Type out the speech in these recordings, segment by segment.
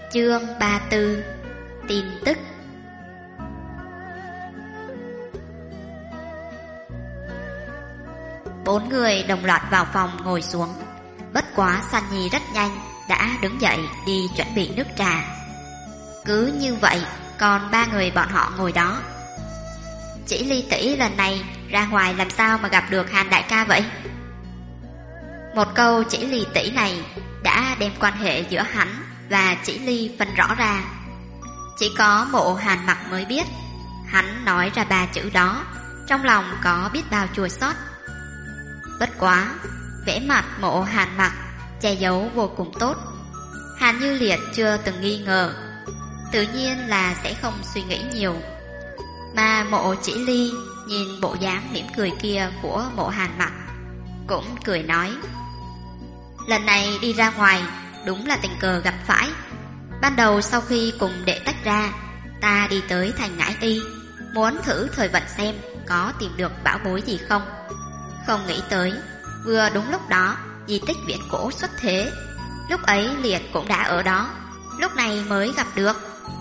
Chương 34. Tin tức. Bốn người đồng loạt vào phòng ngồi xuống. Bất quá San Nhi rất nhanh đã đứng dậy đi chuẩn bị nước trà. Cứ như vậy, còn ba người bọn họ ngồi đó. Chỉ Ly tỷ lần này ra ngoài làm sao mà gặp được Hàn đại ca vậy? Một câu Chỉ Ly tỷ này đã đem quan hệ giữa hắn và Chỉ Ly phân rõ ra. Chỉ có Mộ Hàn Mặc mới biết. Hắn nói ra ba chữ đó, trong lòng có biết bao chua xót. Bất quá, vẻ mặt Mộ Hàn Mặc che giấu vô cùng tốt. Hàn Như Liệt chưa từng nghi ngờ, tự nhiên là sẽ không suy nghĩ nhiều. Mà Mộ Chỉ Ly nhìn bộ dáng mỉm cười kia của Mộ Hàn Mặc, cũng cười nói: lần này đi ra ngoài đúng là tình cờ gặp phải. Ban đầu sau khi cùng đệ tách ra, ta đi tới thành Ngãi Y, muốn thử thời vận xem có tìm được bảo bối gì không. Không nghĩ tới, vừa đúng lúc đó di tích viễn cổ xuất thế. Lúc ấy Liệt cũng đã ở đó, lúc này mới gặp được.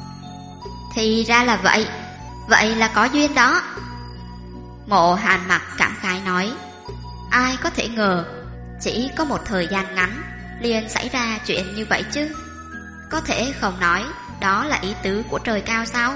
Thì ra là vậy, vậy là có duyên đó. Mộ Hàn Mặc cảm khái nói: ai có thể ngờ, chỉ có một thời gian ngắn liền xảy ra chuyện như vậy chứ. Có thể không nói đó là ý tứ của trời cao sao?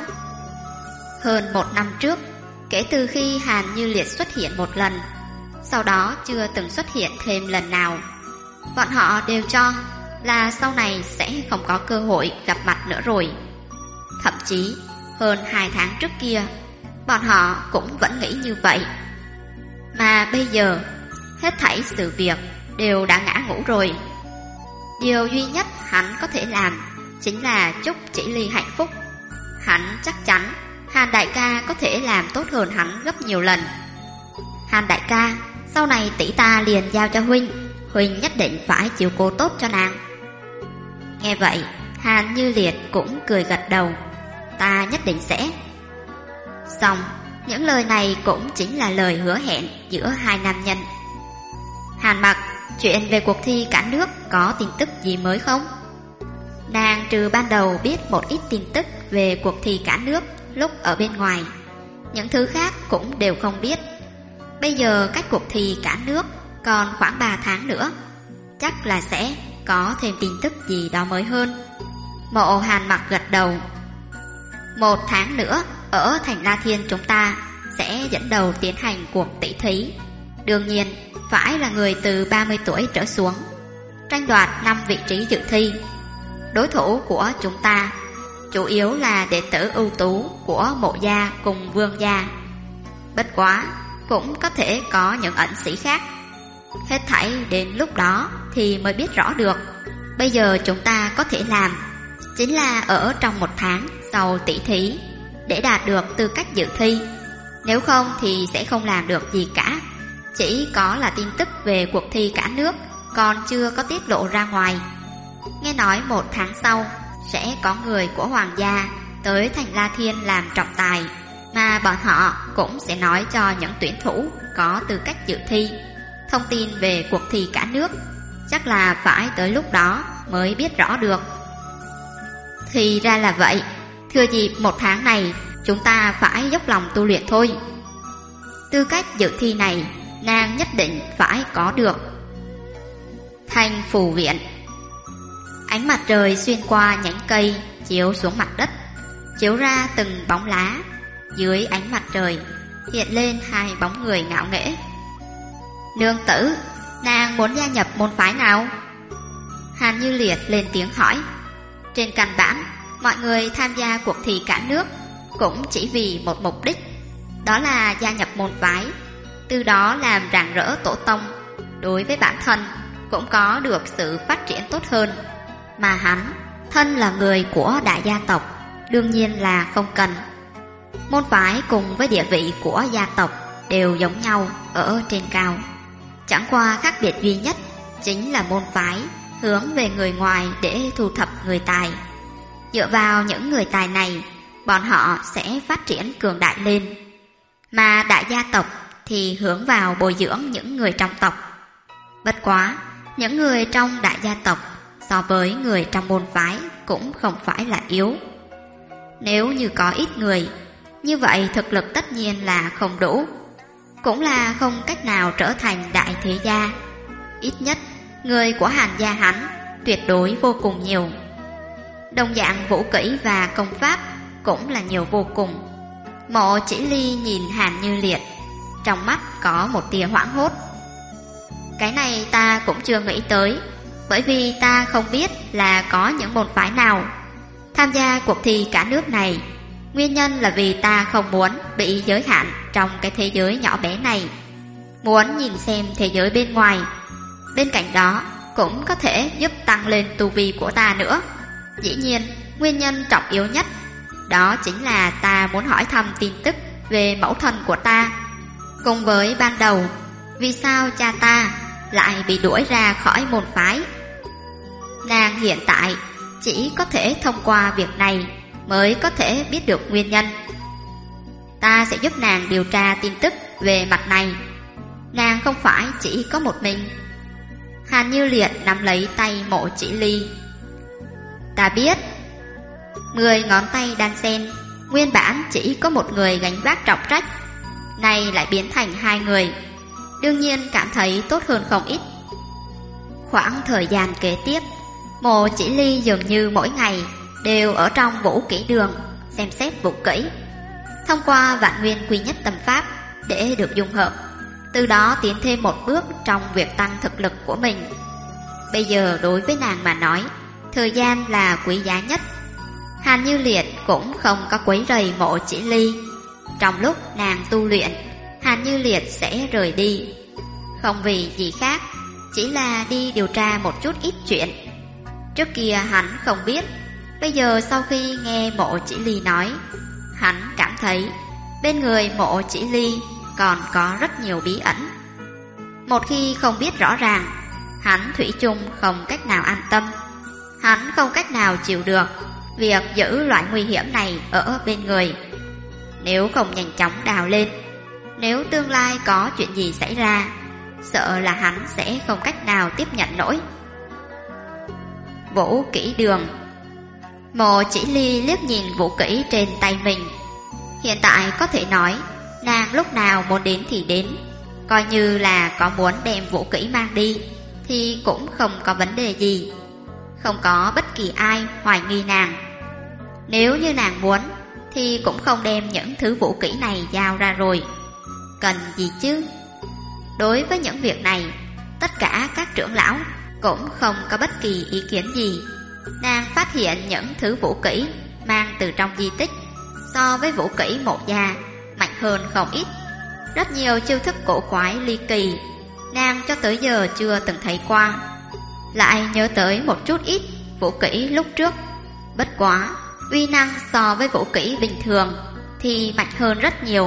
Hơn 1 năm trước, kể từ khi Hàn Như Liệt xuất hiện một lần, sau đó chưa từng xuất hiện thêm lần nào. Bọn họ đều cho là sau này sẽ không có cơ hội gặp mặt nữa rồi. Thậm chí hơn 2 tháng trước kia, bọn họ cũng vẫn nghĩ như vậy. Mà bây giờ, hết thảy sự việc đều đã ngã ngũ rồi. Điều duy nhất hắn có thể làm chính là chúc Chỉ Ly hạnh phúc. Hắn chắc chắn Hàn đại ca có thể làm tốt hơn hắn gấp nhiều lần. Hàn đại ca, sau này tỷ ta liền giao cho huynh, huynh nhất định phải chiếu cố tốt cho nàng. Nghe vậy, Hàn Như Liệt cũng cười gật đầu: ta nhất định sẽ. Xong, những lời này cũng chính là lời hứa hẹn giữa hai nam nhân. Hàn Mặc, chuyện về cuộc thi cả nước có tin tức gì mới không? Nàng trừ ban đầu biết một ít tin tức về cuộc thi cả nước lúc ở bên ngoài, những thứ khác cũng đều không biết. Bây giờ cách cuộc thi cả nước còn khoảng 3 tháng nữa, chắc là sẽ có thêm tin tức gì đó mới hơn. Mộ Hàn Mặc gật đầu: 1 tháng nữa ở thành La Thiên chúng ta sẽ dẫn đầu tiến hành cuộc tỷ thí. Đương nhiên phải là người từ 30 tuổi trở xuống, tranh đoạt 5 vị trí dự thi. Đối thủ của chúng ta chủ yếu là đệ tử ưu tú của Mộ gia cùng Vương gia. Bất quá cũng có thể có những ẩn sĩ khác. Hết thảy đến lúc đó thì mới biết rõ được. Bây giờ chúng ta có thể làm chính là ở trong 1 tháng sau tỷ thí để đạt được tư cách dự thi. Nếu không thì sẽ không làm được gì cả. Chỉ có là tin tức về cuộc thi cả nước còn chưa có tiết lộ ra ngoài. Nghe nói 1 tháng sau sẽ có người của Hoàng gia tới thành La Thiên làm trọng tài, mà bọn họ cũng sẽ nói cho những tuyển thủ có tư cách dự thi thông tin về cuộc thi cả nước. Chắc là phải tới lúc đó mới biết rõ được. Thì ra là vậy, thừa dịp 1 tháng này chúng ta phải dốc lòng tu luyện thôi. Tư cách dự thi này nàng nhất định phải có được. Thành Phù Viện. Ánh mặt trời xuyên qua nhánh cây chiếu xuống mặt đất, chiếu ra từng bóng lá. Dưới ánh mặt trời hiện lên 2 bóng người ngạo nghễ. Nương tử, nàng muốn gia nhập môn phái nào? Hàn Như Liệt lên tiếng hỏi. Trên căn bản, mọi người tham gia cuộc thi cả nước cũng chỉ vì một mục đích, đó là gia nhập môn phái, từ đó làm rạng rỡ tổ tông. Đối với bản thân cũng có được sự phát triển tốt hơn. Mà hắn, thân là người của đại gia tộc, đương nhiên là không cần. Môn phái cùng với địa vị của gia tộc đều giống nhau ở trên cao. Chẳng qua khác biệt duy nhất chính là môn phái hướng về người ngoài để thu thập người tài. Dựa vào những người tài này, bọn họ sẽ phát triển cường đại lên. Mà đại gia tộc thì hướng vào bồi dưỡng những người trong tộc. Bất quá, những người trong đại gia tộc so với người trong môn phái cũng không phải là yếu. Nếu như có ít người, như vậy thực lực tất nhiên là không đủ, cũng là không cách nào trở thành đại thế gia. Ít nhất người của Hàn gia hắn tuyệt đối vô cùng nhiều. Đồng dạng vũ kỹ và công pháp cũng là nhiều vô cùng. Mộ Chỉ Ly nhìn Hàn Như Liệt, trong mắt có một tia hoảng hốt. Cái này ta cũng chưa nghĩ tới, bởi vì ta không biết là có những môn phái nào tham gia cuộc thi cả nước này. Nguyên nhân là vì ta không muốn bị giới hạn trong cái thế giới nhỏ bé này, muốn nhìn xem thế giới bên ngoài. Bên cạnh đó cũng có thể giúp tăng lên tu vi của ta nữa. Dĩ nhiên, nguyên nhân trọng yếu nhất đó chính là ta muốn hỏi thăm tin tức về mẫu thân của ta, cùng với ban đầu vì sao cha ta lại bị đuổi ra khỏi môn phái. Nàng hiện tại chỉ có thể thông qua việc này mới có thể biết được nguyên nhân. Ta sẽ giúp nàng điều tra tin tức về mặt này. Nàng không phải chỉ có một mình. Hàn Như Liệt nắm lấy tay Mộ Chỉ Ly. Ta biết. 10 ngón tay đan xen, nguyên bản chỉ có một người gánh vác trọng trách, nay lại biến thành 2 người, đương nhiên cảm thấy tốt hơn không ít. Khoảng thời gian kế tiếp, Mộ Chỉ Ly dường như mỗi ngày đều ở trong vũ kỹ đường xem xét vũ kỹ, thông qua Vạn Nguyên Quy Nhất Tâm Pháp để được dung hợp, từ đó tiến thêm một bước trong việc tăng thực lực của mình. Bây giờ đối với nàng mà nói, thời gian là quý giá nhất. Hàn Như Liệt cũng không có quấy rầy Mộ Chỉ Ly. Trong lúc nàng tu luyện, Hàn Như Liệt sẽ rời đi, không vì gì khác, chỉ là đi điều tra một chút ít chuyện. Trước kia hắn không biết, bây giờ sau khi nghe Mộ Chỉ Ly nói, hắn cảm thấy bên người Mộ Chỉ Ly còn có rất nhiều bí ẩn. Một khi không biết rõ ràng, hắn thủy chung không cách nào an tâm. Hắn không cách nào chịu được việc giữ loại nguy hiểm này ở bên người. Nếu không nhanh chóng đào lên, nếu tương lai có chuyện gì xảy ra, sợ là hắn sẽ không cách nào tiếp nhận nổi. Vũ kỹ đường. Mộ Chỉ Ly liếc nhìn vũ kỹ trên tay mình. Hiện tại có thể nói nàng lúc nào muốn đến thì đến, coi như là có muốn đem vũ kỹ mang đi thì cũng không có vấn đề gì. Không có bất kỳ ai hoài nghi nàng. Nếu như nàng muốn thì cũng không đem những thứ vũ kỹ này giao ra rồi. Cần gì chứ? Đối với những việc này, tất cả các trưởng lão cũng không có bất kỳ ý kiến gì. Nàng phát hiện những thứ vũ kỹ mang từ trong di tích so với vũ kỹ Mộ gia mạnh hơn không ít. Rất nhiều chiêu thức cổ quái ly kỳ nàng cho tới giờ chưa từng thấy qua. Lại nhớ tới một chút ít vũ kỹ lúc trước, bất quá uy năng so với vũ kỹ bình thường thì mạnh hơn rất nhiều.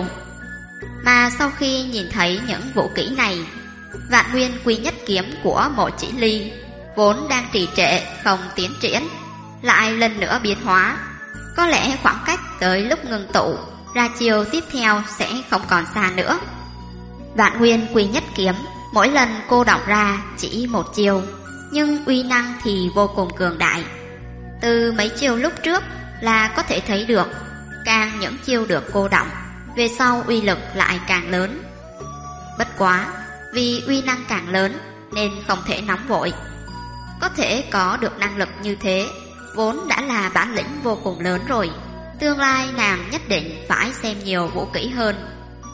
Mà sau khi nhìn thấy những vũ kỹ này, Vạn Nguyên Quy Nhất kiếm của Mộ Chỉ Ly vốn đang trì trệ không tiến triển, lại lần nữa biến hóa. Có lẽ khoảng cách tới lúc ngừng tụ ra chiều tiếp theo sẽ không còn xa nữa. Vạn Nguyên Quy Nhất kiếm mỗi lần cô đọng ra chỉ một chiều, nhưng uy năng thì vô cùng cường đại. Từ mấy chiêu lúc trước là có thể thấy được, càng những chiêu được cô đọng, về sau uy lực lại càng lớn. Bất quá, vì uy năng càng lớn nên không thể nóng vội. Có thể có được năng lực như thế vốn đã là bản lĩnh vô cùng lớn rồi. Tương lai nàng nhất định phải xem nhiều vũ kỹ hơn.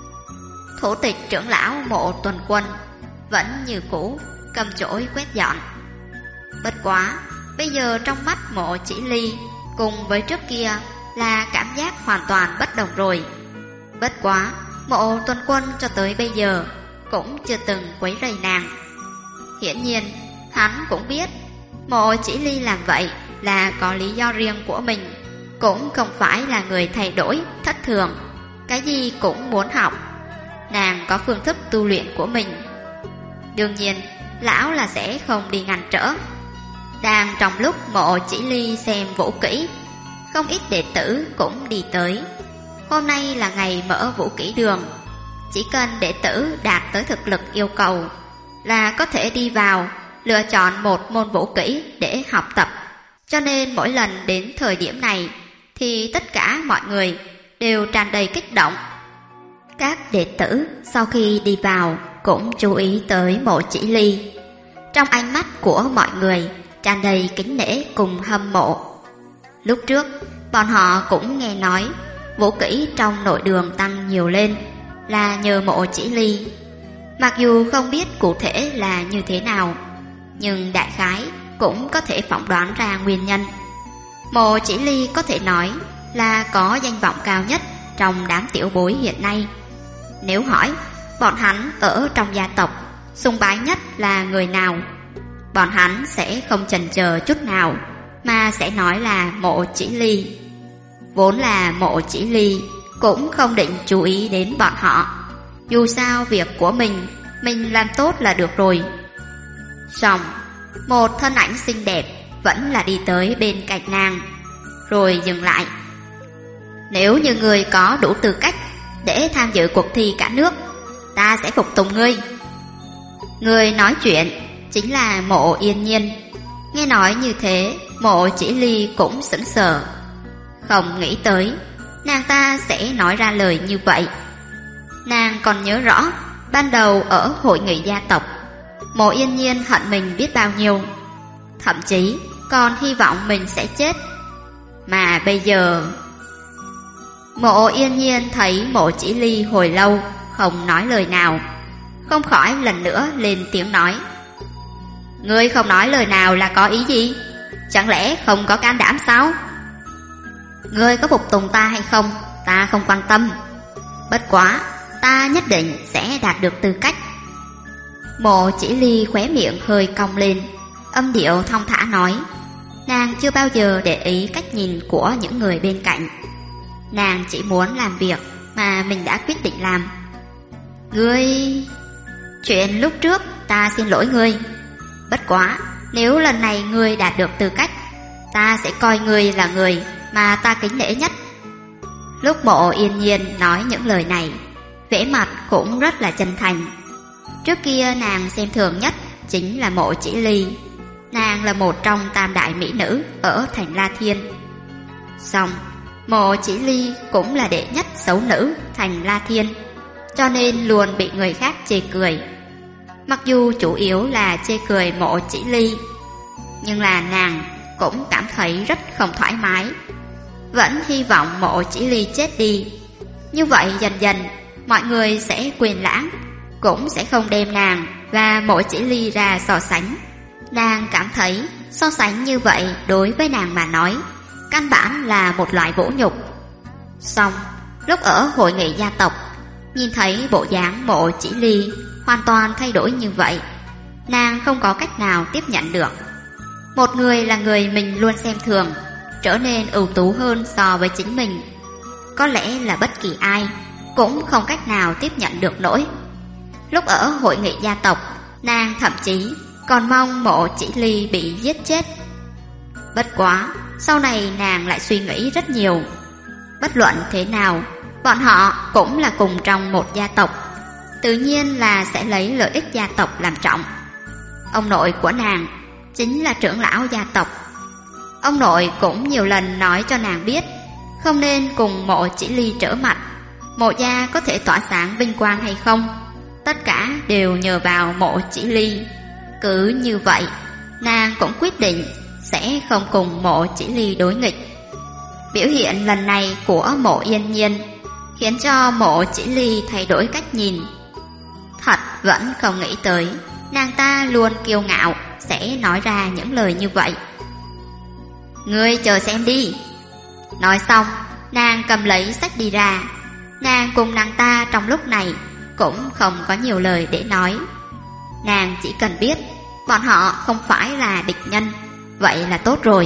Thủ tịch trưởng lão Mộ Tuần Quân vẫn như cũ cầm chổi quét dọn. Bất quá, bây giờ trong mắt Mộ Chỉ Ly cùng với trước kia là cảm giác hoàn toàn bất đồng rồi. Bất quá, Mộ Tuần Quân cho tới bây giờ cũng chưa từng quấy rầy nàng. Hiển nhiên, hắn cũng biết Mộ Chỉ Ly làm vậy là có lý do riêng của mình, cũng không phải là người thay đổi thất thường, cái gì cũng muốn học. Nàng có phương thức tu luyện của mình, đương nhiên lão là sẽ không đi ngăn trở. Đang trong lúc Mộ Chỉ Ly xem vũ kỹ, không ít đệ tử cũng đi tới. Hôm nay là ngày mở vũ kỹ đường, chỉ cần đệ tử đạt tới thực lực yêu cầu là có thể đi vào lựa chọn một môn vũ kỹ để học tập. Cho nên mỗi lần đến thời điểm này thì tất cả mọi người đều tràn đầy kích động. Các đệ tử sau khi đi vào cũng chú ý tới Mộ Chỉ Ly. Trong ánh mắt của mọi người tràn đầy kính nể cùng hâm mộ. Lúc trước bọn họ cũng nghe nói vũ kỹ trong nội đường tăng nhiều lên là nhờ Mộ Chỉ Ly. Mặc dù không biết cụ thể là như thế nào, nhưng đại khái cũng có thể phỏng đoán ra nguyên nhân. Mộ Chỉ Ly có thể nói là có danh vọng cao nhất trong đám tiểu bối hiện nay. Nếu hỏi bọn hắn ở trong gia tộc sùng bái nhất là người nào, bọn hắn sẽ không chần chờ chút nào mà sẽ nói là Mộ Chỉ Ly. Vốn là Mộ Chỉ Ly cũng không định chú ý đến bọn họ, dù sao việc của mình làm tốt là được rồi. Xong, một thân ảnh xinh đẹp vẫn là đi tới bên cạnh nàng, rồi dừng lại. Nếu như người có đủ tư cách để tham dự cuộc thi cả nước, ta sẽ phục tùng ngươi. Người nói chuyện chính là Mộ Yên Nhiên. Nghe nói như thế, Mộ Chỉ Ly cũng sững sờ. Không nghĩ tới nàng ta sẽ nói ra lời như vậy. Nàng còn nhớ rõ ban đầu ở hội nghị gia tộc, Mộ Yên Nhiên hận mình biết bao nhiêu, thậm chí còn hy vọng mình sẽ chết. Mà bây giờ Mộ Yên Nhiên thấy Mộ Chỉ Ly hồi lâu không nói lời nào, không khỏi lần nữa lên tiếng nói: Ngươi không nói lời nào là có ý gì? Chẳng lẽ không có can đảm sao? Ngươi có phục tùng ta hay không, ta không quan tâm. Bất quá, ta nhất định sẽ đạt được tư cách. Mộ Chỉ Ly khóe miệng hơi cong lên, âm điệu thong thả nói. Nàng chưa bao giờ để ý cách nhìn của những người bên cạnh. Nàng chỉ muốn làm việc mà mình đã quyết định làm. Ngươi... Chuyện lúc trước ta xin lỗi ngươi. Bất quá, nếu lần này ngươi đạt được tư cách, ta sẽ coi ngươi là người mà ta kính nể nhất. Lúc Mộ Yên Nhiên nói những lời này, vẻ mặt cũng rất là chân thành. Trước kia nàng xem thường nhất chính là Mộ Chỉ Ly. Nàng là một trong tam đại mỹ nữ ở thành La Thiên. Xong, Mộ Chỉ Ly cũng là đệ nhất xấu nữ thành La Thiên, cho nên luôn bị người khác chê cười. Mặc dù chủ yếu là chê cười Mộ Chỉ Ly, nhưng là nàng cũng cảm thấy rất không thoải mái. Vẫn hy vọng Mộ Chỉ Ly chết đi. Như vậy dần dần mọi người sẽ quên lãng, cũng sẽ không đem nàng và Mộ Chỉ Ly ra so sánh. Nàng cảm thấy so sánh như vậy đối với nàng mà nói căn bản là một loại vũ nhục. Xong, lúc ở hội nghị gia tộc, nhìn thấy bộ dáng Mộ Chỉ Ly hoàn toàn thay đổi như vậy, nàng không có cách nào tiếp nhận được. Một người là người mình luôn xem thường trở nên ưu tú hơn so với chính mình, có lẽ là bất kỳ ai cũng không cách nào tiếp nhận được nổi. Lúc ở hội nghị gia tộc, nàng thậm chí còn mong Mộ Chỉ Ly bị giết chết. Bất quá, sau này nàng lại suy nghĩ rất nhiều. Bất luận thế nào, bọn họ cũng là cùng trong một gia tộc, tự nhiên là sẽ lấy lợi ích gia tộc làm trọng. Ông nội của nàng chính là trưởng lão gia tộc. Ông nội cũng nhiều lần nói cho nàng biết không nên cùng Mộ Chỉ Ly trở mặt. Mộ gia có thể tỏa sáng vinh quang hay không, tất cả đều nhờ vào Mộ Chỉ Ly. Cứ như vậy, nàng cũng quyết định sẽ không cùng Mộ Chỉ Ly đối nghịch. Biểu hiện lần này của Mộ Yên Nhiên khiến cho Mộ Chỉ Ly thay đổi cách nhìn. Thật vẫn không nghĩ tới nàng ta luôn kiêu ngạo sẽ nói ra những lời như vậy. Ngươi chờ xem đi. Nói xong, nàng cầm lấy sách đi ra. Nàng cùng nàng ta trong lúc này cũng không có nhiều lời để nói. Nàng chỉ cần biết bọn họ không phải là địch nhân, vậy là tốt rồi.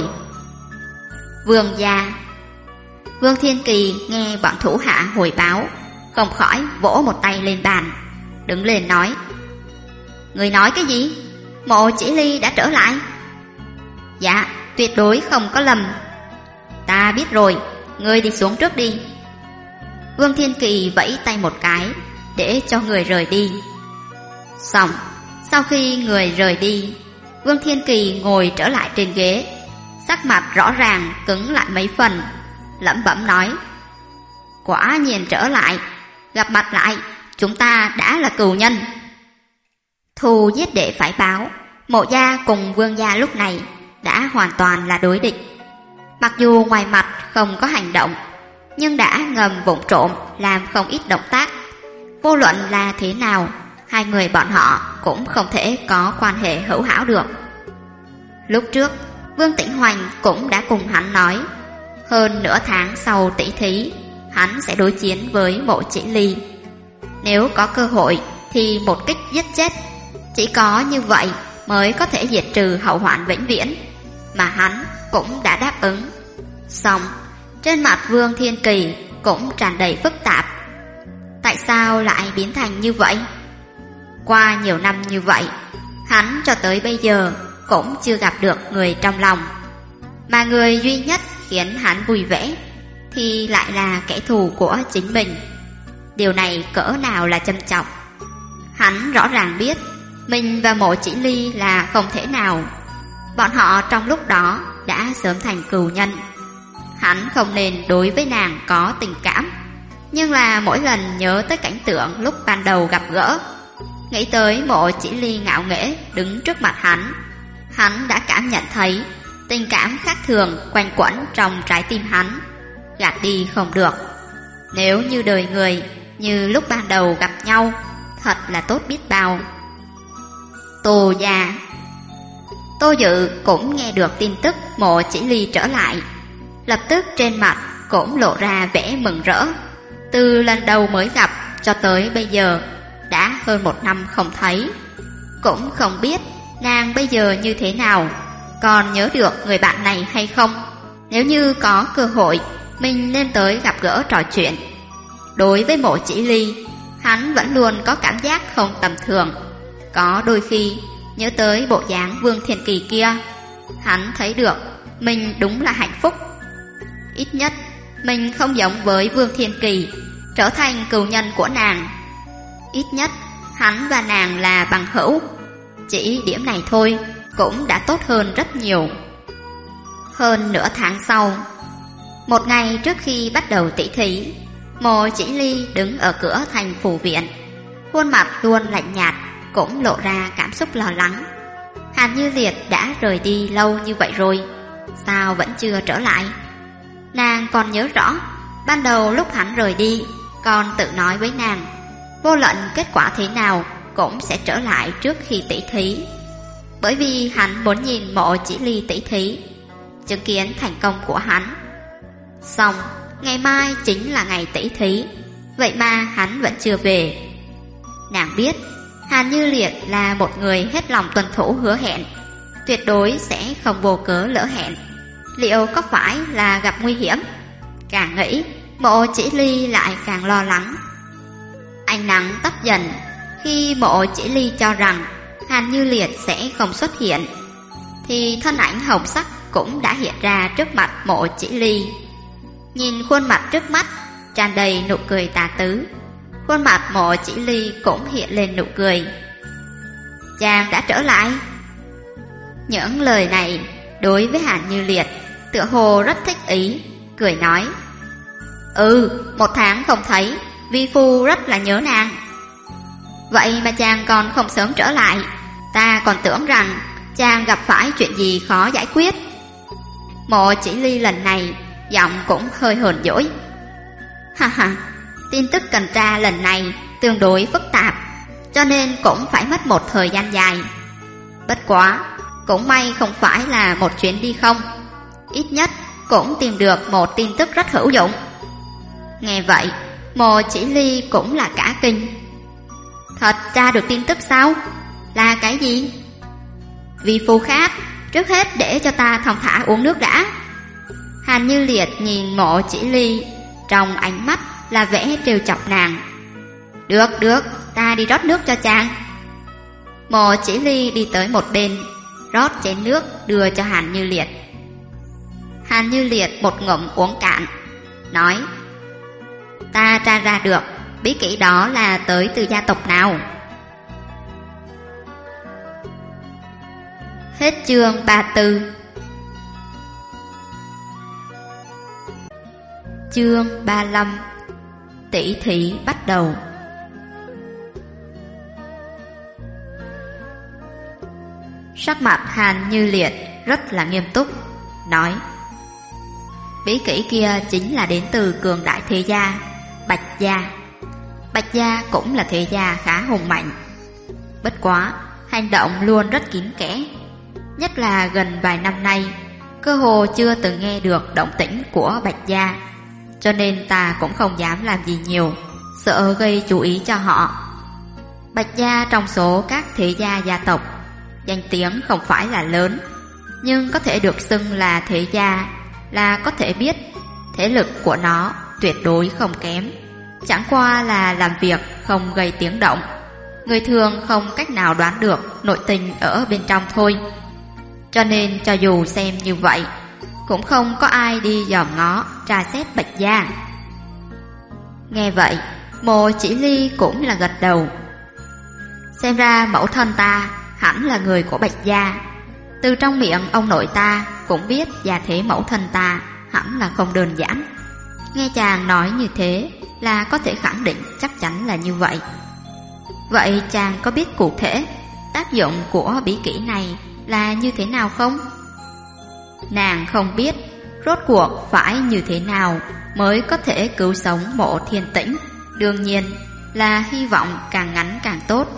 Vương gia. Vương Thiên Kỳ nghe bọn thủ hạ hồi báo, không khỏi vỗ một tay lên bàn, đứng lên nói: Người nói cái gì? Mộ Chỉ Ly đã trở lại? Dạ, tuyệt đối không có lầm. Ta biết rồi, ngươi đi xuống trước đi. Vương Thiên Kỳ vẫy tay một cái để cho người rời đi. Xong, sau khi người rời đi, Vương Thiên Kỳ ngồi trở lại trên ghế, sắc mặt rõ ràng cứng lại mấy phần, lẩm bẩm nói: quả nhiên trở lại, gặp mặt lại, chúng ta đã là cừu nhân. Thù giết đệ phải báo, Mộ gia cùng Vương gia lúc này đã hoàn toàn là đối địch. Mặc dù ngoài mặt không có hành động, nhưng đã ngầm vụng trộm làm không ít động tác. Vô luận là thế nào, hai người bọn họ cũng không thể có quan hệ hữu hảo được. Lúc trước, Vương Tĩnh Hoành cũng đã cùng hắn nói, hơn nửa tháng sau tỷ thí, hắn sẽ đối chiến với Mộ Chỉ Ly. Nếu có cơ hội thì một kích giết chết, chỉ có như vậy mới có thể diệt trừ hậu hoạn vĩnh viễn, mà hắn cũng đã đáp ứng. Xong, trên mặt Vương Thiên Kỳ cũng tràn đầy phức tạp. Tại sao lại biến thành như vậy? Qua nhiều năm như vậy, hắn cho tới bây giờ cũng chưa gặp được người trong lòng, mà người duy nhất khiến hắn vui vẻ thì lại là kẻ thù của chính mình. Điều này cỡ nào là châm chọc. Hắn rõ ràng biết mình và Mộ Chỉ Ly là không thể nào. Bọn họ trong lúc đó đã sớm thành cừu nhân. Hắn không nên đối với nàng có tình cảm, nhưng là mỗi lần nhớ tới cảnh tượng lúc ban đầu gặp gỡ, nghĩ tới Mộ Chỉ Ly ngạo nghễ đứng trước mặt hắn đã cảm nhận thấy tình cảm khác thường quanh quẩn trong trái tim hắn, gạt đi không được. Nếu như đời người như lúc ban đầu gặp nhau, thật là tốt biết bao. Tô gia. Tô Dự cũng nghe được tin tức Mộ Chỉ Ly trở lại, lập tức trên mặt cũng lộ ra vẻ mừng rỡ. Từ lần đầu mới gặp cho tới bây giờ đã hơn 1 năm không thấy, cũng không biết nàng bây giờ như thế nào, còn nhớ được người bạn này hay không. Nếu như có cơ hội, mình nên tới gặp gỡ trò chuyện. Đối với Mộ Chỉ Ly, hắn vẫn luôn có cảm giác không tầm thường. Có đôi khi nhớ tới bộ dáng Vương Thiên Kỳ kia, hắn thấy được mình đúng là hạnh phúc. Ít nhất mình không giống với Vương Thiên Kỳ trở thành cừu nhân của nàng. Ít nhất hắn và nàng là bằng hữu. Chỉ điểm này thôi cũng đã tốt hơn rất nhiều. Hơn nửa tháng sau, một ngày trước khi bắt đầu tỷ thí, Mộ Chỉ Ly đứng ở cửa thành phủ viện, khuôn mặt luôn lạnh nhạt, cũng lộ ra cảm xúc lo lắng. Hàn Như Liệt đã rời đi lâu như vậy rồi, sao vẫn chưa trở lại? Nàng còn nhớ rõ, ban đầu lúc hắn rời đi, còn tự nói với nàng, vô luận kết quả thế nào cũng sẽ trở lại trước khi tỷ thí. Bởi vì hắn muốn nhìn Mộ Chỉ Ly tỷ thí, chứng kiến thành công của hắn. Xong, ngày mai chính là ngày tỷ thí, vậy mà hắn vẫn chưa về. Nàng biết Hàn Như Liệt là một người hết lòng tuân thủ hứa hẹn, tuyệt đối sẽ không vô cớ lỡ hẹn. Liệu có phải là gặp nguy hiểm? Càng nghĩ, Mộ Chỉ Ly lại càng lo lắng. Ánh nắng tắt dần, khi Mộ Chỉ Ly cho rằng Hàn Như Liệt sẽ không xuất hiện, thì thân ảnh hồng sắc cũng đã hiện ra trước mặt Mộ Chỉ Ly. Nhìn khuôn mặt trước mắt tràn đầy nụ cười tà tứ, khuôn mặt Mộ Chỉ Ly cũng hiện lên nụ cười. Chàng đã trở lại. Những lời này đối với Hàn Như Liệt tựa hồ rất thích ý, cười nói: 1 tháng không thấy, vi phu rất là nhớ nàng. Vậy mà chàng còn không sớm trở lại, ta còn tưởng rằng chàng gặp phải chuyện gì khó giải quyết. Mộ Chỉ Ly lần này giọng cũng hơi hờn dỗi. Ha ha, tin tức cần tra lần này tương đối phức tạp, cho nên cũng phải mất một thời gian dài. Bất quá, cũng may không phải là một chuyến đi không, ít nhất cũng tìm được một tin tức rất hữu dụng. Nghe vậy, Mộ Chỉ Ly cũng là cả kinh. Thật tra được tin tức sao? Là cái gì? Vi phu khát, trước hết để cho ta thong thả uống nước đã. Hàn Như Liệt nhìn Mộ Chỉ Ly, trong ánh mắt là vẻ trêu chọc nàng. Được, ta đi rót nước cho chàng. Mộ Chỉ Ly đi tới một bên, rót chén nước đưa cho Hàn Như Liệt. Hàn Như Liệt một ngụm uống cạn, nói: Ta tra ra được bí kỹ đó là tới từ gia tộc nào. Hết chương 34. Chương 35. Tỷ thí bắt đầu. Sắc mặt Hàn Như Liệt rất là nghiêm túc, nói: bí kỹ kia chính là đến từ cường đại thế gia Bạch gia. Bạch gia cũng là thế gia khá hùng mạnh, bất quá hành động luôn rất kín kẽ. Nhất là gần vài năm nay, cơ hồ chưa từng nghe được động tĩnh của Bạch gia, cho nên ta cũng không dám làm gì nhiều, sợ gây chú ý cho họ. Bạch gia trong số các thế gia gia tộc, danh tiếng không phải là lớn, nhưng có thể được xưng là thế gia là có thể biết thế lực của nó tuyệt đối không kém. Chẳng qua là làm việc không gây tiếng động, người thường không cách nào đoán được nội tình ở bên trong thôi. Cho nên cho dù xem như vậy, cũng không có ai đi dòm ngó tra xét Bạch gia. Nghe vậy, Mộ Chỉ Ly cũng là gật đầu. Xem ra mẫu thân ta hẳn là người của Bạch gia. Từ trong miệng ông nội ta cũng biết gia thế mẫu thân ta hẳn là không đơn giản. Nghe chàng nói như thế là có thể khẳng định chắc chắn là như vậy. Vậy chàng có biết cụ thể tác dụng của bí kỹ này là như thế nào không? Nàng không biết rốt cuộc phải như thế nào mới có thể cứu sống Mộ Thiên Tĩnh. Đương nhiên là hy vọng càng ngắn càng tốt.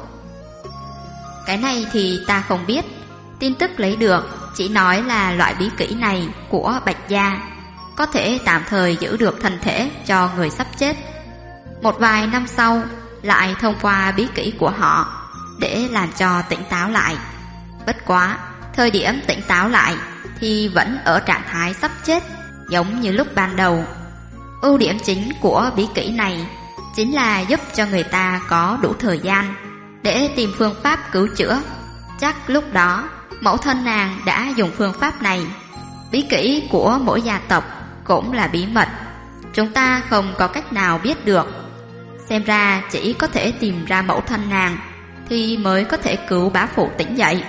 Cái này thì ta không biết. Tin tức lấy được chỉ nói là loại bí kỹ này của Bạch gia có thể tạm thời giữ được thân thể cho người sắp chết, một vài năm sau lại thông qua bí kỹ của họ để làm cho tỉnh táo lại. Bất quá thời điểm tỉnh táo lại thì vẫn ở trạng thái sắp chết, giống như lúc ban đầu. Ưu điểm chính của bí kỹ này chính là giúp cho người ta có đủ thời gian để tìm phương pháp cứu chữa. Chắc lúc đó mẫu thân nàng đã dùng phương pháp này. Bí kỹ của mỗi gia tộc cũng là bí mật, chúng ta không có cách nào biết được. Xem ra chỉ có thể tìm ra mẫu thân nàng thì mới có thể cứu bá phụ tỉnh dậy.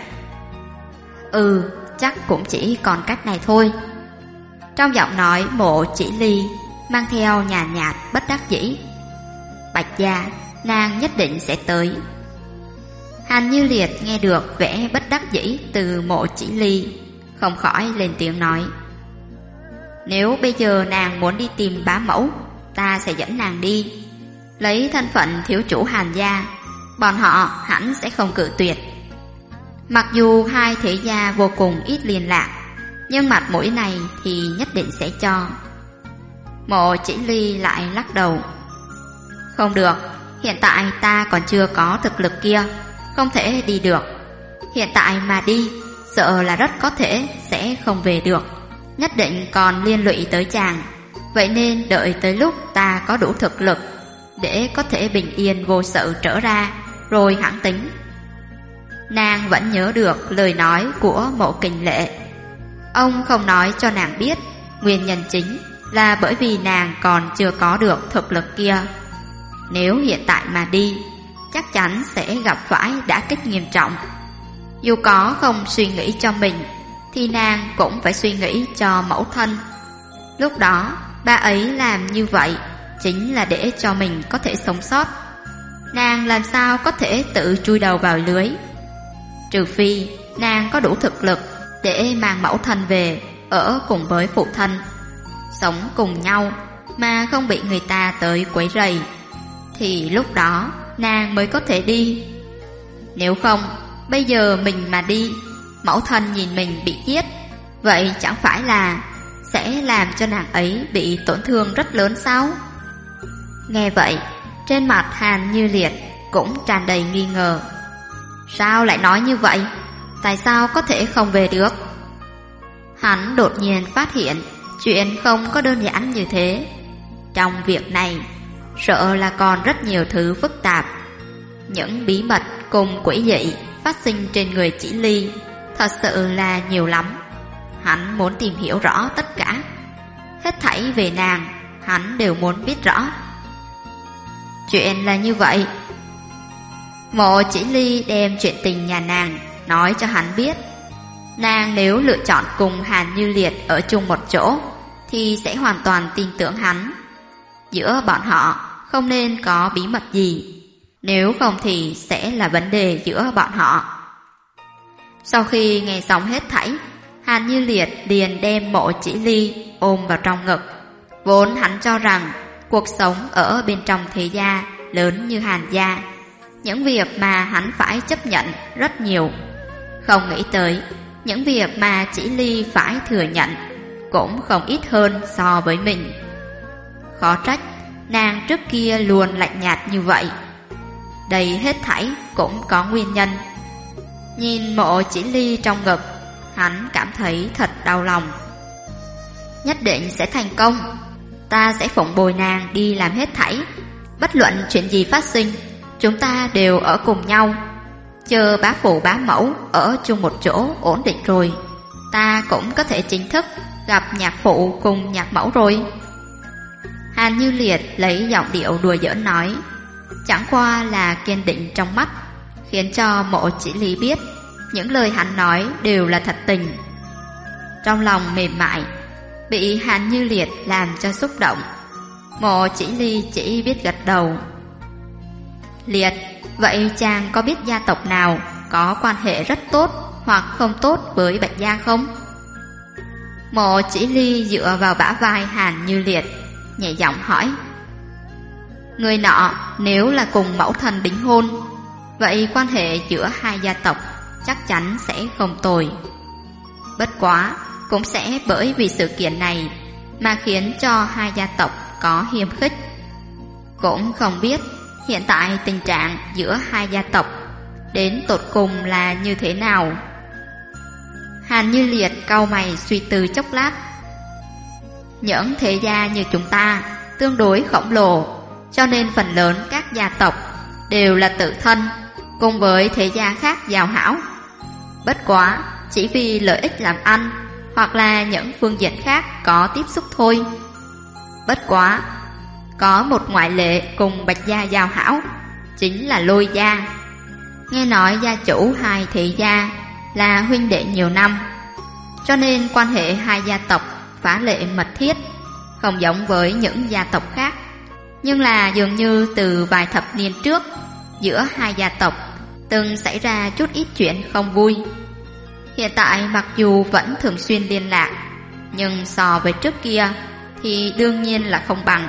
Chắc cũng chỉ còn cách này thôi. Trong giọng nói Mộ Chỉ Ly mang theo nhàn nhạt bất đắc dĩ. Bạch gia, nàng nhất định sẽ tới. Hàn Như Liệt nghe được vẻ bất đắc dĩ từ Mộ Chỉ Ly, không khỏi lên tiếng nói: nếu bây giờ nàng muốn đi tìm bá mẫu, ta sẽ dẫn nàng đi. Lấy thân phận thiếu chủ Hàn gia, bọn họ hẳn sẽ không cự tuyệt. Mặc dù hai thế gia vô cùng ít liên lạc, nhưng mặt mũi này thì nhất định sẽ cho. Mộ Chỉ Ly lại lắc đầu: không được, hiện tại ta còn chưa có thực lực kia, không thể đi được. Hiện tại mà đi, sợ là rất có thể sẽ không về được, nhất định còn liên lụy tới chàng. Vậy nên đợi tới lúc ta có đủ thực lực để có thể bình yên vô sự trở ra, rồi hãng tính. Nàng vẫn nhớ được lời nói của Mộ Kình Lệ. Ông không nói cho nàng biết nguyên nhân chính là bởi vì nàng còn chưa có được thực lực kia. Nếu hiện tại mà đi, chắc chắn sẽ gặp phải đả kích nghiêm trọng. Dù có không suy nghĩ cho mình thì nàng cũng phải suy nghĩ cho mẫu thân. Lúc đó bà ấy làm như vậy chính là để cho mình có thể sống sót. Nàng làm sao có thể tự chui đầu vào lưới? Trừ phi nàng có đủ thực lực để mang mẫu thân về ở cùng với phụ thân, sống cùng nhau mà không bị người ta tới quấy rầy, thì lúc đó nàng mới có thể đi. Nếu không, bây giờ mình mà đi, mẫu thân nhìn mình bị giết, vậy chẳng phải là sẽ làm cho nàng ấy bị tổn thương rất lớn sao? Nghe vậy, trên mặt Hàn Như Liệt cũng tràn đầy nghi ngờ. Sao lại nói như vậy? Tại sao có thể không về được? Hắn đột nhiên phát hiện chuyện không có đơn giản như thế. Trong việc này sợ là còn rất nhiều thứ phức tạp. Những bí mật cùng quỷ dị phát sinh trên người Chỉ Ly thật sự là nhiều lắm. Hắn muốn tìm hiểu rõ tất cả. Hết thảy về nàng hắn đều muốn biết rõ. Chuyện là như vậy. Mộ Chỉ Ly đem chuyện tình nhà nàng nói cho hắn biết. Nàng nếu lựa chọn cùng Hàn Như Liệt ở chung một chỗ thì sẽ hoàn toàn tin tưởng hắn. Giữa bọn họ không nên có bí mật gì, nếu không thì sẽ là vấn đề giữa bọn họ. Sau khi nghe xong hết thảy, Hàn Như Liệt liền đem Mộ Chỉ Ly ôm vào trong ngực. Vốn hắn cho rằng cuộc sống ở bên trong thế gia lớn như Hàn gia, những việc mà hắn phải chấp nhận rất nhiều. Không nghĩ tới những việc mà Chỉ Ly phải thừa nhận cũng không ít hơn so với mình. Khó trách nàng trước kia luôn lạnh nhạt như vậy. Đây hết thảy cũng có nguyên nhân. Nhìn Mộ Chỉ Ly trong ngực, hắn cảm thấy thật đau lòng. Nhất định sẽ thành công. Ta sẽ phụng bồi nàng đi làm hết thảy. Bất luận chuyện gì phát sinh, chúng ta đều ở cùng nhau. Chờ bá phụ bá mẫu ở chung một chỗ ổn định rồi, ta cũng có thể chính thức gặp nhạc phụ cùng nhạc mẫu rồi. Hàn Như Liệt lấy giọng điệu đùa giỡn nói, chẳng qua là kiên định trong mắt, khiến cho Mộ Chỉ Ly biết những lời hắn nói đều là thật tình. Trong lòng mềm mại, bị Hàn Như Liệt làm cho xúc động, Mộ Chỉ Ly chỉ biết gật đầu. Liệt, vậy chàng có biết gia tộc nào có quan hệ rất tốt hoặc không tốt với Bạch gia không? Mộ Chỉ Ly dựa vào bả vai Hàn Như Liệt, nhẹ giọng hỏi. Người nọ nếu là cùng mẫu thân đính hôn, vậy quan hệ giữa hai gia tộc chắc chắn sẽ không tồi. Bất quá cũng sẽ bởi vì sự kiện này mà khiến cho hai gia tộc có hiềm khích. Cũng không biết hiện tại tình trạng giữa hai gia tộc đến tột cùng là như thế nào. Hàn Như Liệt cau mày suy tư chốc lát. Những thế gia như chúng ta tương đối khổng lồ, cho nên phần lớn các gia tộc đều là tự thân cùng với thế gia khác giao hảo. Bất quá chỉ vì lợi ích làm ăn hoặc là những phương diện khác có tiếp xúc thôi. Bất quá có một ngoại lệ cùng Bạch gia giao hảo, chính là Lôi gia. Nghe nói gia chủ hai thế gia là huynh đệ nhiều năm, cho nên quan hệ hai gia tộc phá lệ mật thiết, không giống với những gia tộc khác. Nhưng là dường như từ vài thập niên trước, giữa hai gia tộc từng xảy ra chút ít chuyện không vui. Hiện tại mặc dù vẫn thường xuyên liên lạc, nhưng so với trước kia thì đương nhiên là không bằng.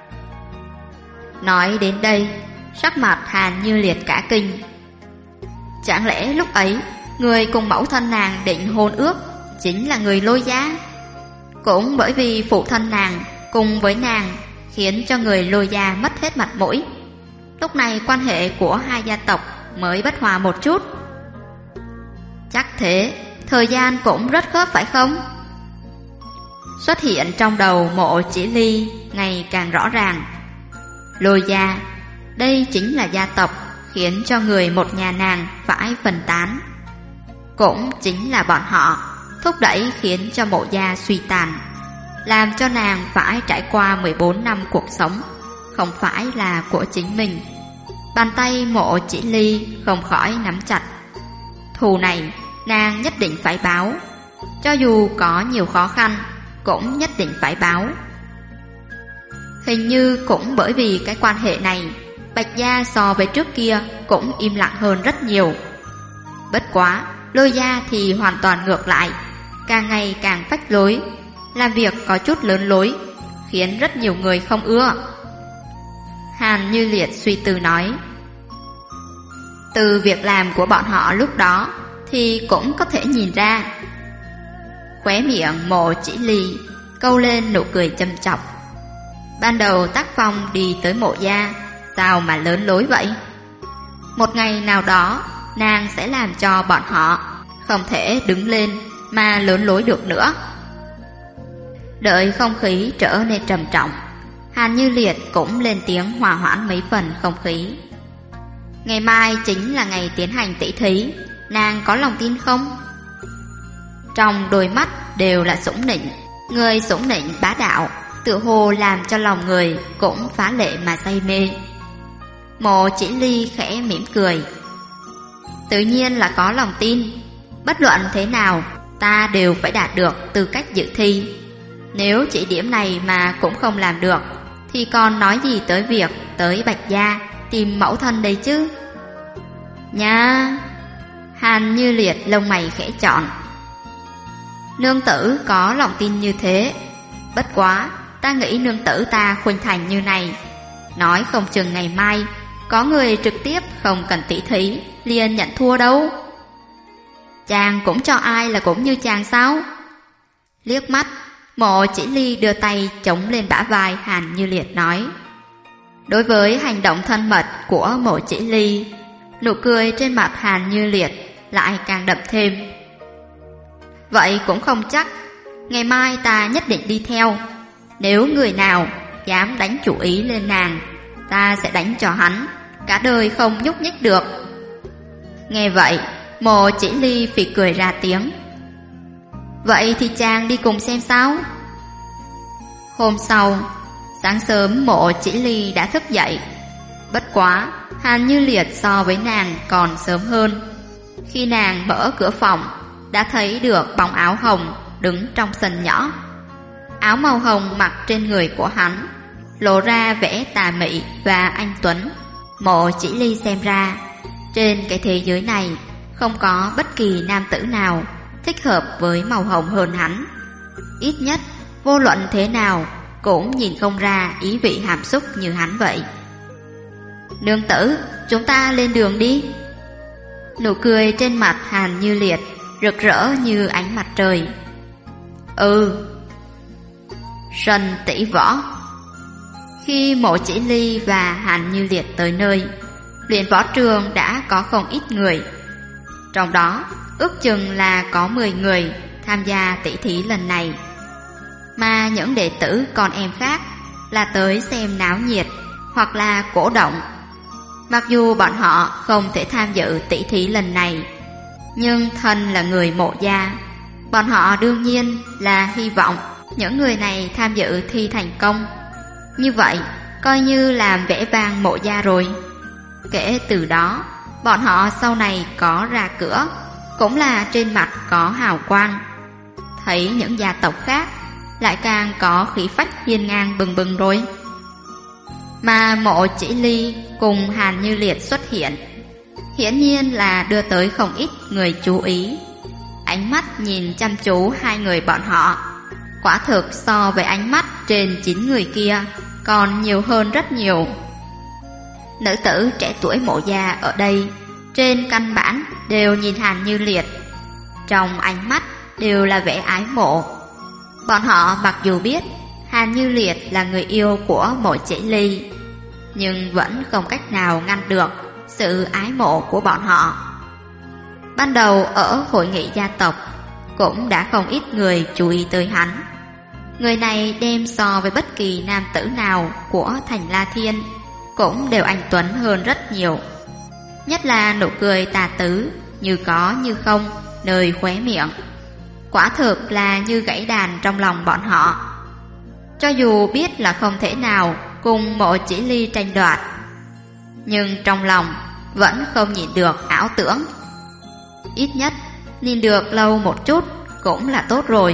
Nói đến đây, sắc mặt Hàn Như Liệt cả kinh. Chẳng lẽ lúc ấy người cùng mẫu thân nàng định hôn ước chính là người Lôi gia? Cũng bởi vì phụ thân nàng cùng với nàng khiến cho người Lôi gia mất hết mặt mũi, lúc này quan hệ của hai gia tộc mới bất hòa một chút. Chắc thế, thời gian cũng rất gấp phải không? Xuất hiện trong đầu Mộ Chỉ Ly ngày càng rõ ràng. Lôi gia, đây chính là gia tộc khiến cho người một nhà nàng phải phân tán. Cũng chính là bọn họ thúc đẩy khiến cho Mộ gia suy tàn, làm cho nàng phải trải qua 14 năm cuộc sống không phải là của chính mình. Bàn tay Mộ Chỉ Ly không khỏi nắm chặt. Thù này nàng nhất định phải báo, cho dù có nhiều khó khăn cũng nhất định phải báo. Hình như cũng bởi vì cái quan hệ này, Bạch gia so với trước kia cũng im lặng hơn rất nhiều. Bất quá Lôi gia thì hoàn toàn ngược lại, càng ngày càng phách lối, làm việc có chút lớn lối, khiến rất nhiều người không ưa. Hàn Như Liệt suy tư nói. Từ việc làm của bọn họ lúc đó thì cũng có thể nhìn ra. Khóe miệng Mộ Chỉ Ly câu lên nụ cười châm chọc. Ban đầu Tác Phong đi tới Mộ gia, sao mà lớn lối vậy? Một ngày nào đó nàng sẽ làm cho bọn họ không thể đứng lên mà lớn lối được nữa. Đợi không khí trở nên trầm trọng, Hàn Như Liệt cũng lên tiếng hòa hoãn mấy phần không khí. Ngày mai chính là ngày tiến hành tỷ thí, nàng có lòng tin không? Trong đôi mắt đều là sủng nịnh, người sủng nịnh bá đạo, tựa hồ làm cho lòng người cũng phá lệ mà say mê. Mộ Chỉ Ly khẽ mỉm cười. Tự nhiên là có lòng tin, bất luận thế nào ta đều phải đạt được tư cách dự thi. Nếu chỉ điểm này mà cũng không làm được, thì còn nói gì tới việc tới Bạch Gia tìm mẫu thân đấy chứ. Nha! Hàn Như Liệt lông mày khẽ chọn. Nương tử có lòng tin như thế. Bất quá, ta nghĩ nương tử ta khuynh thành như này, nói không chừng ngày mai có người trực tiếp không cần tỉ thí liền nhận thua đâu. Chàng cũng cho ai là cũng như chàng sao? Liếc mắt, Mộ Chỉ Ly đưa tay chống lên bả vai Hàn Như Liệt nói. Đối với hành động thân mật của Mộ Chỉ Ly, nụ cười trên mặt Hàn Như Liệt lại càng đậm thêm. Vậy cũng không chắc, ngày mai ta nhất định đi theo. Nếu người nào dám đánh chủ ý lên nàng, ta sẽ đánh cho hắn cả đời không nhúc nhích được. Nghe vậy, Mộ Chỉ Ly phì cười ra tiếng. Vậy thì chàng đi cùng xem sao? Hôm sau, sáng sớm Mộ Chỉ Ly đã thức dậy. Bất quá, Hàn Như Liệt so với nàng còn sớm hơn. Khi nàng mở cửa phòng, đã thấy được bóng áo hồng đứng trong sân nhỏ. Áo màu hồng mặc trên người của hắn lộ ra vẻ tà mị và anh tuấn. Mộ Chỉ Ly xem ra, trên cái thế giới này không có bất kỳ nam tử nào thích hợp với màu hồng hơn hắn. Ít nhất, vô luận thế nào cũng nhìn không ra ý vị hàm xúc như hắn vậy. Nương tử, chúng ta lên đường đi. Nụ cười trên mặt Hàn Như Liệt rực rỡ như ánh mặt trời. Ừ. Sân tỷ võ. Khi Mộ Chỉ Ly và Hàn Như Liệt tới nơi, luyện võ trường đã có không ít người. Trong đó ước chừng là có 10 người tham gia tỷ thí lần này. Mà những đệ tử con em khác là tới xem náo nhiệt hoặc là cổ động. Mặc dù bọn họ không thể tham dự tỷ thí lần này, nhưng thân là người Mộ gia, bọn họ đương nhiên là hy vọng những người này tham dự thi thành công. Như vậy, coi như làm vẻ vang Mộ gia rồi. Kể từ đó, bọn họ sau này có ra cửa cũng là trên mặt có hào quang. Thấy những gia tộc khác lại càng có khí phách hiên ngang bừng bừng rồi. Mà Mộ Chỉ Ly cùng Hàn Như Liệt xuất hiện, hiển nhiên là đưa tới không ít người chú ý. Ánh mắt nhìn chăm chú hai người bọn họ, quả thực so với ánh mắt trên 9 người kia còn nhiều hơn rất nhiều. Nữ tử trẻ tuổi Mộ gia ở đây trên căn bản đều nhìn Hàn Như Liệt, trong ánh mắt đều là vẻ ái mộ. Bọn họ mặc dù biết Hàn Như Liệt là người yêu của Mộ Chỉ Ly, nhưng vẫn không cách nào ngăn được sự ái mộ của bọn họ. Ban đầu ở hội nghị gia tộc cũng đã không ít người chú ý tới hắn. Người này đem so với bất kỳ nam tử nào của thành La Thiên cũng đều anh tuấn hơn rất nhiều. Nhất là nụ cười tà tứ như có như không nơi khóe miệng, quả thực là như gãy đàn trong lòng bọn họ. Cho dù biết là không thể nào cùng Mộ Chỉ Ly tranh đoạt, nhưng trong lòng vẫn không nhịn được ảo tưởng. Ít nhất nhìn được lâu một chút cũng là tốt rồi.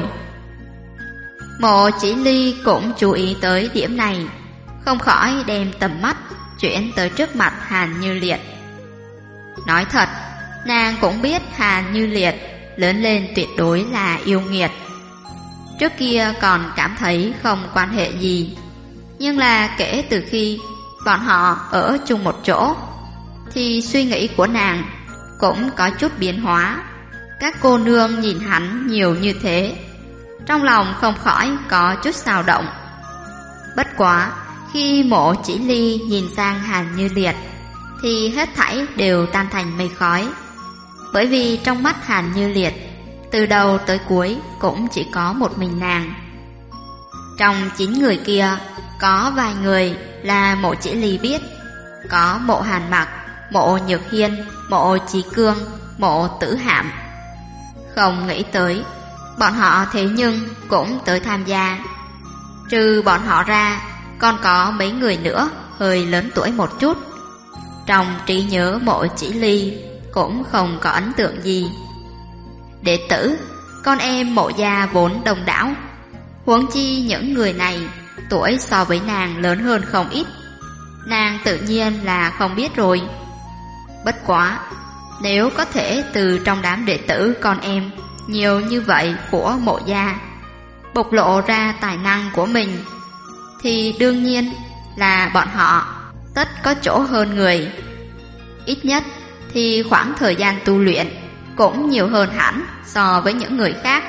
Mộ Chỉ Ly cũng chú ý tới điểm này, không khỏi đem tầm mắt chuyển tới trước mặt Hàn Như Liệt. Nói thật, nàng cũng biết Hàn Như Liệt lớn lên tuyệt đối là yêu nghiệt. Trước kia còn cảm thấy không quan hệ gì, nhưng là kể từ khi bọn họ ở chung một chỗ thì suy nghĩ của nàng cũng có chút biến hóa. Các cô nương nhìn hắn nhiều như thế, trong lòng không khỏi có chút xao động. Bất quá, khi Mộ Chỉ Ly nhìn sang Hàn Như Liệt thì hết thảy đều tan thành mây khói. Bởi vì trong mắt Hàn Như Liệt, từ đầu tới cuối cũng chỉ có một mình nàng. Trong 9 người kia, có vài người là Mộ Chỉ Ly biết. Có Mộ Hàn Mặc, Mộ Nhược Hiên, Mộ Chí Cương, Mộ Tử Hạm. Không nghĩ tới, bọn họ thế nhưng cũng tới tham gia. Trừ bọn họ ra, còn có mấy người nữa hơi lớn tuổi một chút. Trong trí nhớ Mộ Chỉ Ly cũng không có ấn tượng gì. Đệ tử, con em Mộ gia vốn đông đảo, huống chi những người này tuổi so với nàng lớn hơn không ít, nàng tự nhiên là không biết rồi. Bất quá, nếu có thể từ trong đám đệ tử con em nhiều như vậy của Mộ gia bộc lộ ra tài năng của mình, thì đương nhiên là bọn họ tất có chỗ hơn người. Ít nhất thì khoảng thời gian tu luyện cũng nhiều hơn hẳn so với những người khác.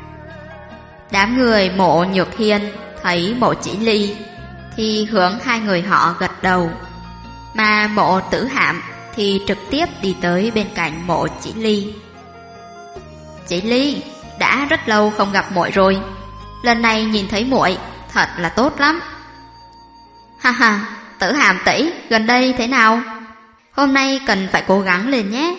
Đám người Mộ Nhược Hiên thấy Mộ Chỉ Ly thì hướng hai người họ gật đầu, mà Mộ Tử Hạm thì trực tiếp đi tới bên cạnh Mộ Chỉ Ly. Chỉ Ly, đã rất lâu không gặp muội rồi, lần này nhìn thấy muội thật là tốt lắm. Ha ha, Tử Hàm tỷ, gần đây thế nào? Hôm nay cần phải cố gắng lên nhé.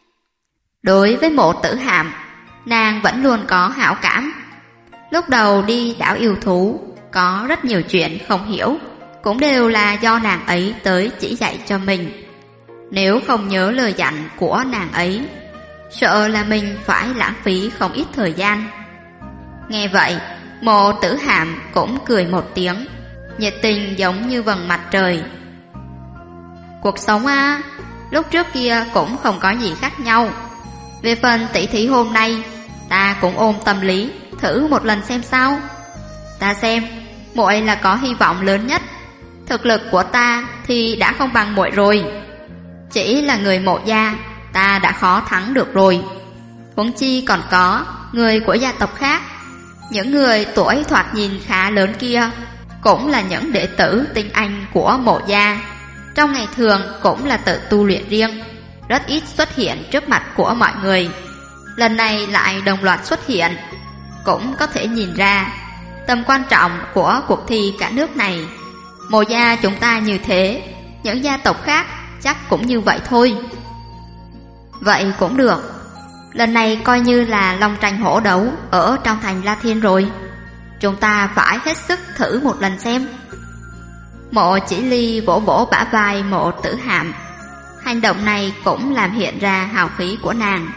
Đối với Mộ Tử Hàm, nàng vẫn luôn có hảo cảm. Lúc đầu đi đảo yêu thú, có rất nhiều chuyện không hiểu, cũng đều là do nàng ấy tới chỉ dạy cho mình. Nếu không nhớ lời dặn của nàng ấy, sợ là mình phải lãng phí không ít thời gian. Nghe vậy, Mộ Tử Hàm cũng cười một tiếng, nhiệt tình giống như vầng mặt trời. Cuộc sống lúc trước kia cũng không có gì khác nhau. Về phần tỷ thí hôm nay, ta cũng ôm tâm lý thử một lần xem sao. Ta xem, muội là có hy vọng lớn nhất. Thực lực của ta thì đã không bằng muội rồi. Chỉ là người Mộ gia, ta đã khó thắng được rồi. Huống chi còn có người của gia tộc khác. Những người tuổi thoạt nhìn khá lớn kia cũng là những đệ tử tinh anh của Mộ gia. Trong ngày thường cũng là tự tu luyện riêng, rất ít xuất hiện trước mặt của mọi người. Lần này lại đồng loạt xuất hiện, cũng có thể nhìn ra tầm quan trọng của cuộc thi cả nước này. Mộ gia chúng ta như thế, những gia tộc khác chắc cũng như vậy thôi. Vậy cũng được, lần này coi như là long tranh hổ đấu ở trong thành La Thiên rồi. Chúng ta phải hết sức thử một lần xem. Mộ Chỉ Ly vỗ vỗ bả vai Mộ Tử Hàm. Hành động này cũng làm hiện ra hào khí của nàng.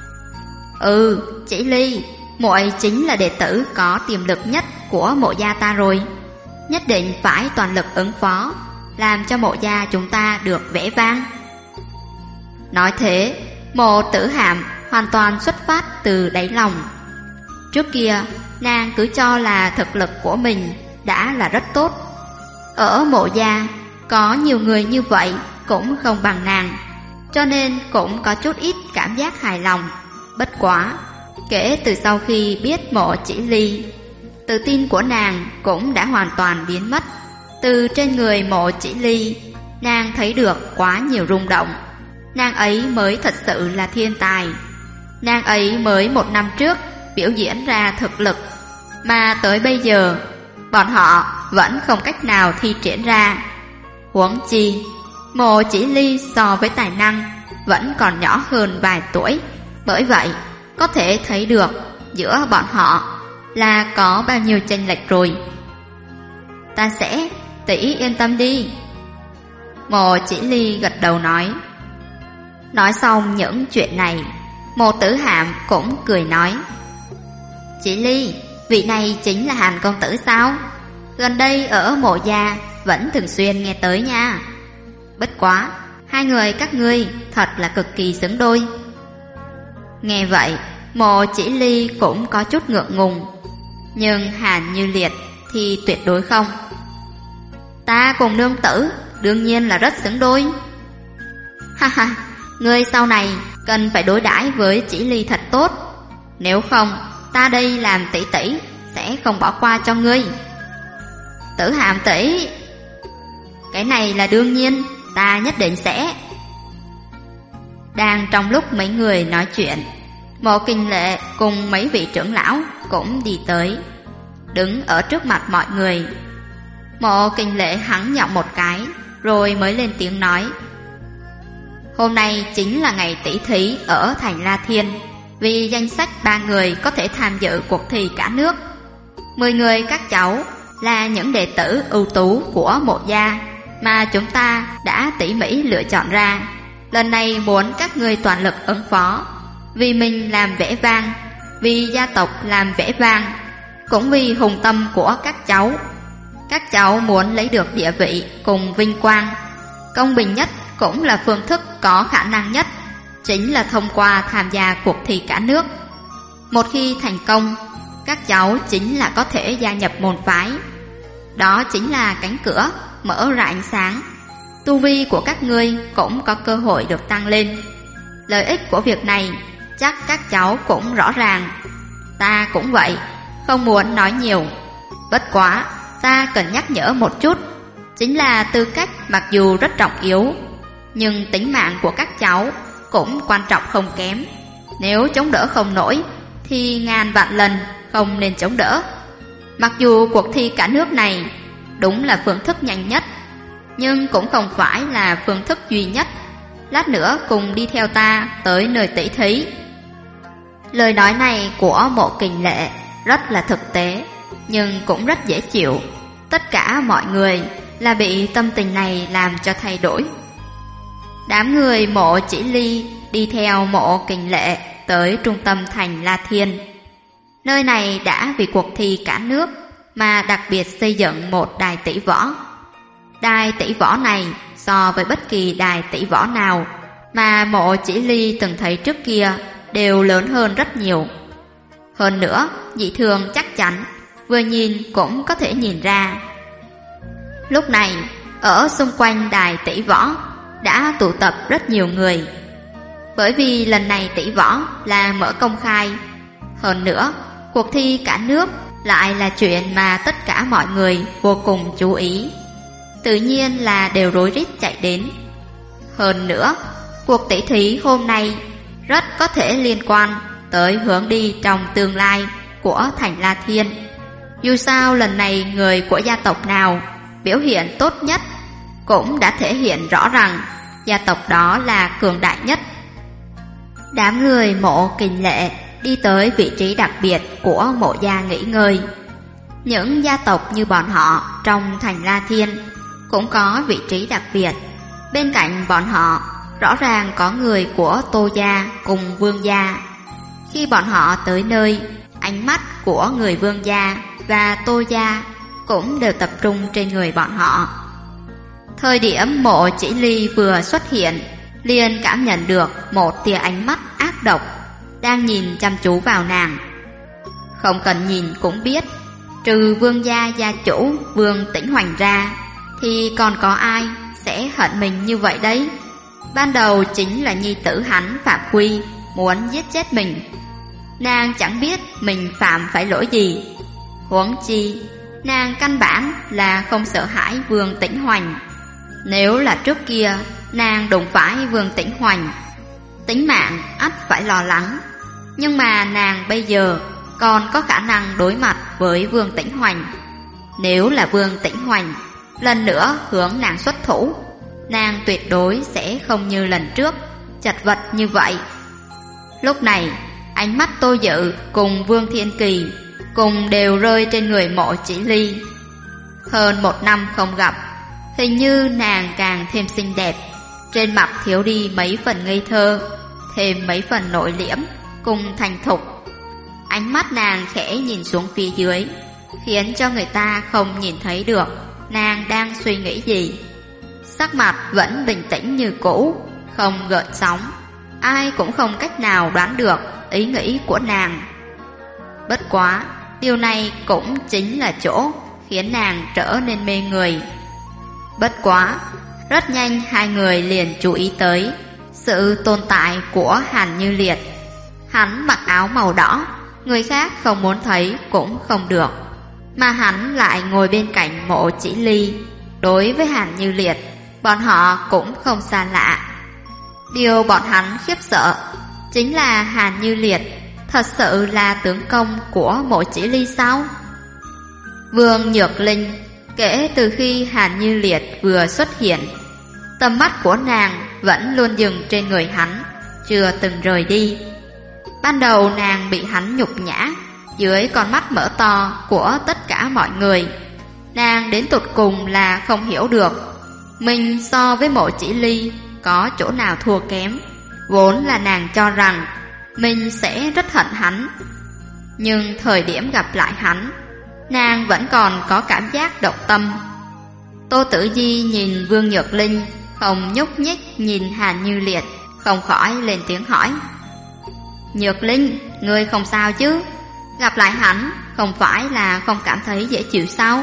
Chỉ Ly, muội chính là đệ tử có tiềm lực nhất của Mộ gia ta rồi. Nhất định phải toàn lực ứng phó, làm cho Mộ gia chúng ta được vẻ vang. Nói thế, Mộ Tử Hàm hoàn toàn xuất phát từ đáy lòng. Trước kia, nàng cứ cho là thực lực của mình đã là rất tốt. Ở Mộ gia, có nhiều người như vậy cũng không bằng nàng, cho nên cũng có chút ít cảm giác hài lòng. Bất quá, kể từ sau khi biết Mộ Chỉ Ly, tự tin của nàng cũng đã hoàn toàn biến mất. Từ trên người Mộ Chỉ Ly, nàng thấy được quá nhiều rung động. Nàng ấy mới thật sự là thiên tài. Nàng ấy mới 1 năm trước biểu diễn ra thực lực, mà tới bây giờ bọn họ vẫn không cách nào thi triển ra. Huống chi, Mộ Chỉ Ly so với tài năng vẫn còn nhỏ hơn vài tuổi. Bởi vậy, có thể thấy được giữa bọn họ là có bao nhiêu chênh lệch rồi. Ta sẽ, tỷ yên tâm đi. Mộ Chỉ Ly gật đầu nói. Nói xong những chuyện này, Mộ Tử Hàm cũng cười nói. Chỉ Ly, vị này chính là Hàn công tử sao? Gần đây ở Mộ gia vẫn thường xuyên nghe tới nha. Bất quá, hai người các ngươi thật là cực kỳ xứng đôi. Nghe vậy, Mộ Chỉ Ly cũng có chút ngượng ngùng, nhưng Hàn Như Liệt thì tuyệt đối không. Ta cùng nương tử đương nhiên là rất xứng đôi. Ha ha, ngươi sau này cần phải đối đãi với Chỉ Ly thật tốt, nếu không ta đây làm tỷ tỷ sẽ không bỏ qua cho ngươi. Tử Hàm tỷ, cái này là đương nhiên, ta nhất định sẽ. Đang trong lúc mấy người nói chuyện, Mộ Kinh Lệ cùng mấy vị trưởng lão cũng đi tới, đứng ở trước mặt mọi người. Mộ Kinh Lệ hắn giọng một cái, rồi mới lên tiếng nói. Hôm nay chính là ngày tỷ thí ở thành La Thiên, vì danh sách 3 người có thể tham dự cuộc thi cả nước. 10 người các cháu là những đệ tử ưu tú của Mộ gia mà chúng ta đã tỉ mỉ lựa chọn ra. Lần này muốn các ngươi toàn lực ứng phó, vì mình làm vẻ vang, vì gia tộc làm vẻ vang, cũng vì hùng tâm của các cháu. Các cháu muốn lấy được địa vị cùng vinh quang. Công bình nhất cũng là phương thức có khả năng nhất, chính là thông qua tham gia cuộc thi cả nước. Một khi thành công, các cháu chính là có thể gia nhập môn phái. Đó chính là cánh cửa mở ra ánh sáng. Tu vi của các ngươi cũng có cơ hội được tăng lên. Lợi ích của việc này chắc các cháu cũng rõ ràng. Ta cũng vậy, không muốn nói nhiều. Bất quá, ta cần nhắc nhở một chút, chính là tư cách mặc dù rất trọng yếu, nhưng tính mạng của các cháu cũng quan trọng không kém. Nếu chống đỡ không nổi thì ngàn vạn lần không nên chống đỡ. Mặc dù cuộc thi cả nước này đúng là phương thức nhanh nhất, nhưng cũng không phải là phương thức duy nhất. Lát nữa cùng đi theo ta tới nơi tỷ thí. Lời nói này của Mộ Kình Lệ rất là thực tế, nhưng cũng rất dễ chịu. Tất cả mọi người là bị tâm tình này làm cho thay đổi. Đám người Mộ Chỉ Ly đi theo Mộ Kình Lệ tới trung tâm thành La Thiên. Nơi này đã vì cuộc thi cả nước mà đặc biệt xây dựng một đài tỷ võ. Đài tỷ võ này so với bất kỳ đài tỷ võ nào mà Mộ Chỉ Ly từng thấy trước kia đều lớn hơn rất nhiều. Hơn nữa, dị thường chắc chắn, vừa nhìn cũng có thể nhìn ra. Lúc này, ở xung quanh đài tỷ võ đã tụ tập rất nhiều người. Bởi vì lần này tỷ võ là mở công khai. Hơn nữa, cuộc thi cả nước lại là chuyện mà tất cả mọi người vô cùng chú ý. Tự nhiên là đều rối rít chạy đến. Hơn nữa, cuộc tỷ thí hôm nay rất có thể liên quan tới hướng đi trong tương lai của thành La Thiên. Dù sao lần này người của gia tộc nào biểu hiện tốt nhất cũng đã thể hiện rõ rằng gia tộc đó là cường đại nhất. Đám người Mộ Kình Lệ đi tới vị trí đặc biệt của Mộ gia nghỉ ngơi. Những gia tộc như bọn họ trong thành La Thiên cũng có vị trí đặc biệt. Bên cạnh bọn họ rõ ràng có người của Tô gia cùng Vương gia. Khi bọn họ tới nơi, ánh mắt của người Vương gia và Tô gia cũng đều tập trung trên người bọn họ. Thời điểm Mộ Chỉ Ly vừa xuất hiện, liền cảm nhận được một tia ánh mắt ác độc đang nhìn chăm chú vào nàng. Không cần nhìn cũng biết, trừ Vương gia gia chủ Vương Tĩnh Hoành ra thì còn có ai sẽ hận mình như vậy đấy. Ban đầu chính là nhi tử hắn Phạm Quy muốn giết chết mình. Nàng chẳng biết mình phạm phải lỗi gì. Huống chi, nàng căn bản là không sợ hãi Vương Tĩnh Hoành. Nếu là trước kia nàng đụng phải Vương Tĩnh Hoành, tính mạng ắt phải lo lắng. Nhưng mà nàng bây giờ còn có khả năng đối mặt với Vương Tĩnh Hoành. Nếu là Vương Tĩnh Hoành lần nữa hướng nàng xuất thủ, nàng tuyệt đối sẽ không như lần trước chật vật như vậy. Lúc này, ánh mắt Tô Dự cùng Vương Thiên Kỳ cùng đều rơi trên người Mộ Chỉ Ly. Hơn 1 năm không gặp, hình như nàng càng thêm xinh đẹp. Trên mặt thiếu đi mấy phần ngây thơ, thêm mấy phần nội liễm cùng thành thục. Ánh mắt nàng khẽ nhìn xuống phía dưới, khiến cho người ta không nhìn thấy được nàng đang suy nghĩ gì. Sắc mặt vẫn bình tĩnh như cũ, không gợn sóng. Ai cũng không cách nào đoán được ý nghĩ của nàng. Bất quá, điều này cũng chính là chỗ khiến nàng trở nên mê người. Bất quá, rất nhanh hai người liền chú ý tới sự tồn tại của Hàn Như Liệt. Hắn mặc áo màu đỏ, người khác không muốn thấy cũng không được, mà hắn lại ngồi bên cạnh Mộ Chỉ Ly. Đối với Hàn Như Liệt, bọn họ cũng không xa lạ. Điều bọn hắn khiếp sợ chính là Hàn Như Liệt thật sự là tướng công của Mộ Chỉ Ly sao? Vương Nhược Linh kể từ khi Hàn Như Liệt vừa xuất hiện, tầm mắt của nàng vẫn luôn dừng trên người hắn, chưa từng rời đi. Ban đầu nàng bị hắn nhục nhã dưới con mắt mở to của tất cả mọi người. Nàng đến tột cùng là không hiểu được mình so với Mộ Chỉ Ly có chỗ nào thua kém. Vốn là nàng cho rằng mình sẽ rất hận hắn, Nhưng thời điểm gặp lại hắn, nàng vẫn còn có cảm giác động tâm. Tô Tử Di nhìn Vương Nhược Linh không nhúc nhích nhìn Hàn Như Liệt, không khỏi lên tiếng hỏi: Nhược Linh, ngươi không sao chứ? Gặp lại hắn không phải là không cảm thấy dễ chịu sao?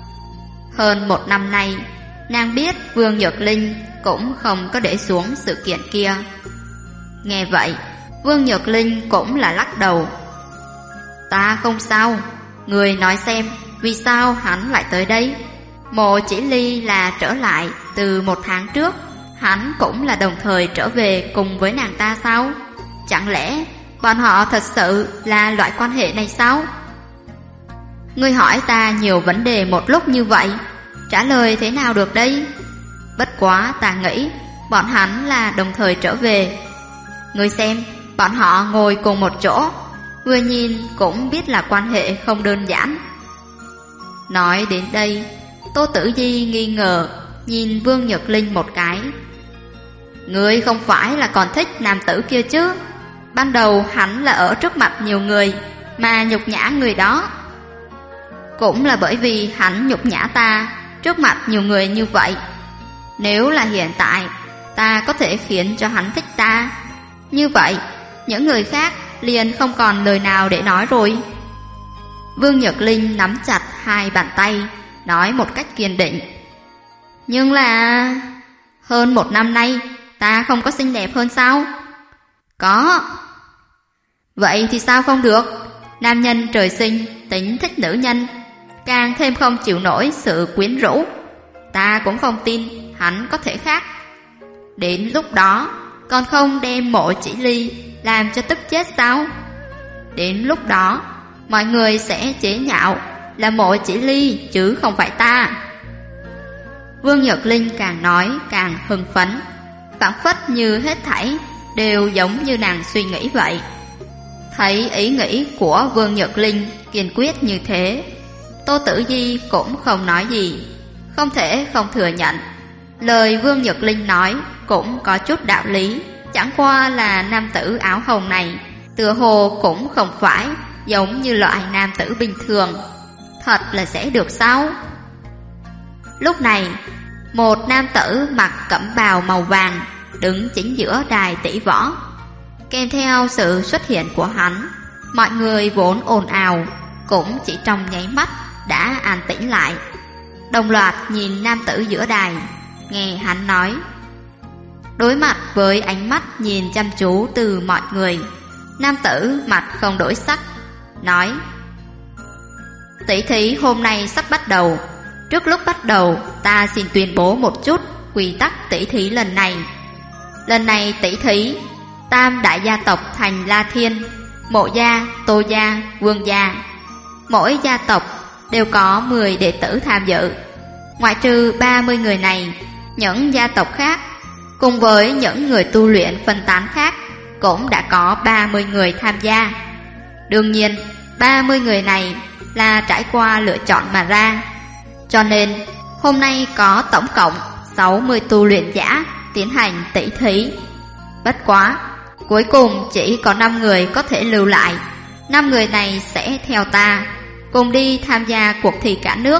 Hơn 1 năm nay, nàng biết Vương Nhược Linh cũng không có để xuống sự kiện kia. Nghe vậy, Vương Nhược Linh cũng là lắc đầu. Ta không sao. Người nói xem, vì sao hắn lại tới đây? Mộ Chỉ Ly là trở lại từ 1 tháng trước, hắn cũng là đồng thời trở về cùng với nàng ta sao? Chẳng lẽ bọn họ thật sự là loại quan hệ này sao? Ngươi hỏi ta nhiều vấn đề một lúc như vậy, trả lời thế nào được đây? Bất quá ta nghĩ bọn hắn là đồng thời trở về. Ngươi xem, bọn họ ngồi cùng một chỗ, vừa nhìn cũng biết là quan hệ không đơn giản. Nói đến đây, Tô Tử Di nghi ngờ nhìn Vương Nhược Linh một cái. Ngươi không phải là còn thích nam tử kia chứ? Ban đầu hắn là ở trước mặt nhiều người mà nhục nhã người đó. Cũng là bởi vì hắn nhục nhã ta trước mặt nhiều người như vậy. Nếu là hiện tại ta có thể khiến cho hắn thích ta, như vậy những người khác liền không còn lời nào để nói rồi. Vương Nhược Linh nắm chặt 2 bàn tay, nói một cách kiên định. Nhưng là hơn 1 năm nay ta không có xinh đẹp hơn sao? Có. Vậy thì sao không được? Nam nhân trời sinh tính thích nữ nhân, càng thêm không chịu nổi sự quyến rũ. Ta cũng không tin hắn có thể khác. Đến lúc đó còn không đem Mộ Chỉ Ly làm cho tức chết sao? Đến lúc đó mọi người sẽ chế nhạo là Mộ Chỉ Ly chứ không phải ta. Vương Nhược Linh càng nói càng hưng phấn, phảng phất như hết thảy đều giống như nàng suy nghĩ vậy. Thấy ý nghĩ của Vương Nhược Linh kiên quyết như thế, Tô Tử Di cũng không nói gì. Không thể không thừa nhận, lời Vương Nhược Linh nói cũng có chút đạo lý. Chẳng qua là nam tử áo hồng này tựa hồ cũng không phải giống như loại nam tử bình thường. Thật là sẽ được sao? Lúc này, một nam tử mặc cẩm bào màu vàng đứng chính giữa đài tỷ võ. Kèm theo sự xuất hiện của hắn, mọi người vốn ồn ào cũng chỉ trong nháy mắt đã an tĩnh lại, đồng loạt nhìn nam tử giữa đài, nghe hắn nói. Đối mặt với ánh mắt nhìn chăm chú từ mọi người, nam tử mặt không đổi sắc, nói: Tỷ thí hôm nay sắp bắt đầu. Trước lúc bắt đầu, ta xin tuyên bố một chút quy tắc tỷ thí lần này. Lần này tỷ thí, tam đại gia tộc thành La Thiên, Mộ gia, Tô gia, Vương gia. Mỗi gia tộc đều có 10 đệ tử tham dự. Ngoại trừ 30 người này, những gia tộc khác cùng với những người tu luyện phân tán khác cũng đã có 30 người tham gia. Đương nhiên, 30 người này là trải qua lựa chọn mà ra. Cho nên, hôm nay có tổng cộng 60 tu luyện giả tiến hành tỷ thí. Bất quá, cuối cùng chỉ có 5 người có thể lưu lại. 5 người này sẽ theo ta cùng đi tham gia cuộc thi cả nước.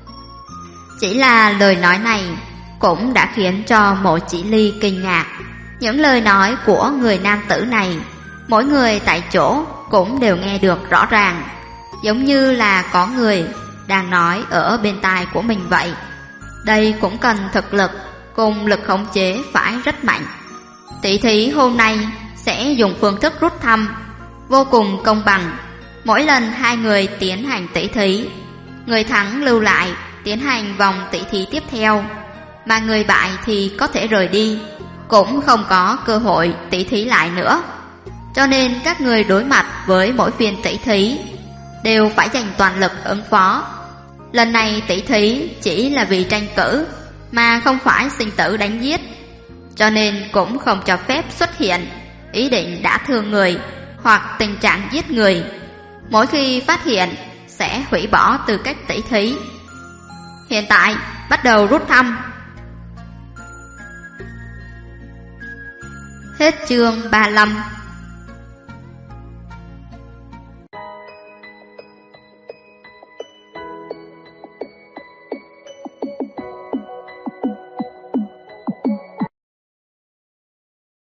Chỉ là lời nói này cũng đã khiến cho Mộ Chỉ Ly kinh ngạc. Những lời nói của người nam tử này, mỗi người tại chỗ cũng đều nghe được rõ ràng, giống như là có người đang nói ở bên tai của mình vậy. Đây cũng cần thực lực cùng lực khống chế phải rất mạnh. Tỷ thí hôm nay sẽ dùng phương thức rút thăm, vô cùng công bằng. Mỗi lần 2 người tiến hành tỷ thí, người thắng lưu lại tiến hành vòng tỷ thí tiếp theo, mà người bại thì có thể rời đi, cũng không có cơ hội tỷ thí lại nữa. Cho nên các người đối mặt với mỗi phiên tỷ thí đều phải dành toàn lực ứng phó. Lần này tỷ thí chỉ là vì tranh cử, mà không phải sinh tử đánh giết, cho nên cũng không cho phép xuất hiện ý định đã thương người hoặc tình trạng giết người. Mỗi khi phát hiện sẽ hủy bỏ tư cách tỷ thí. Hiện tại bắt đầu rút thăm. Hết chương 35.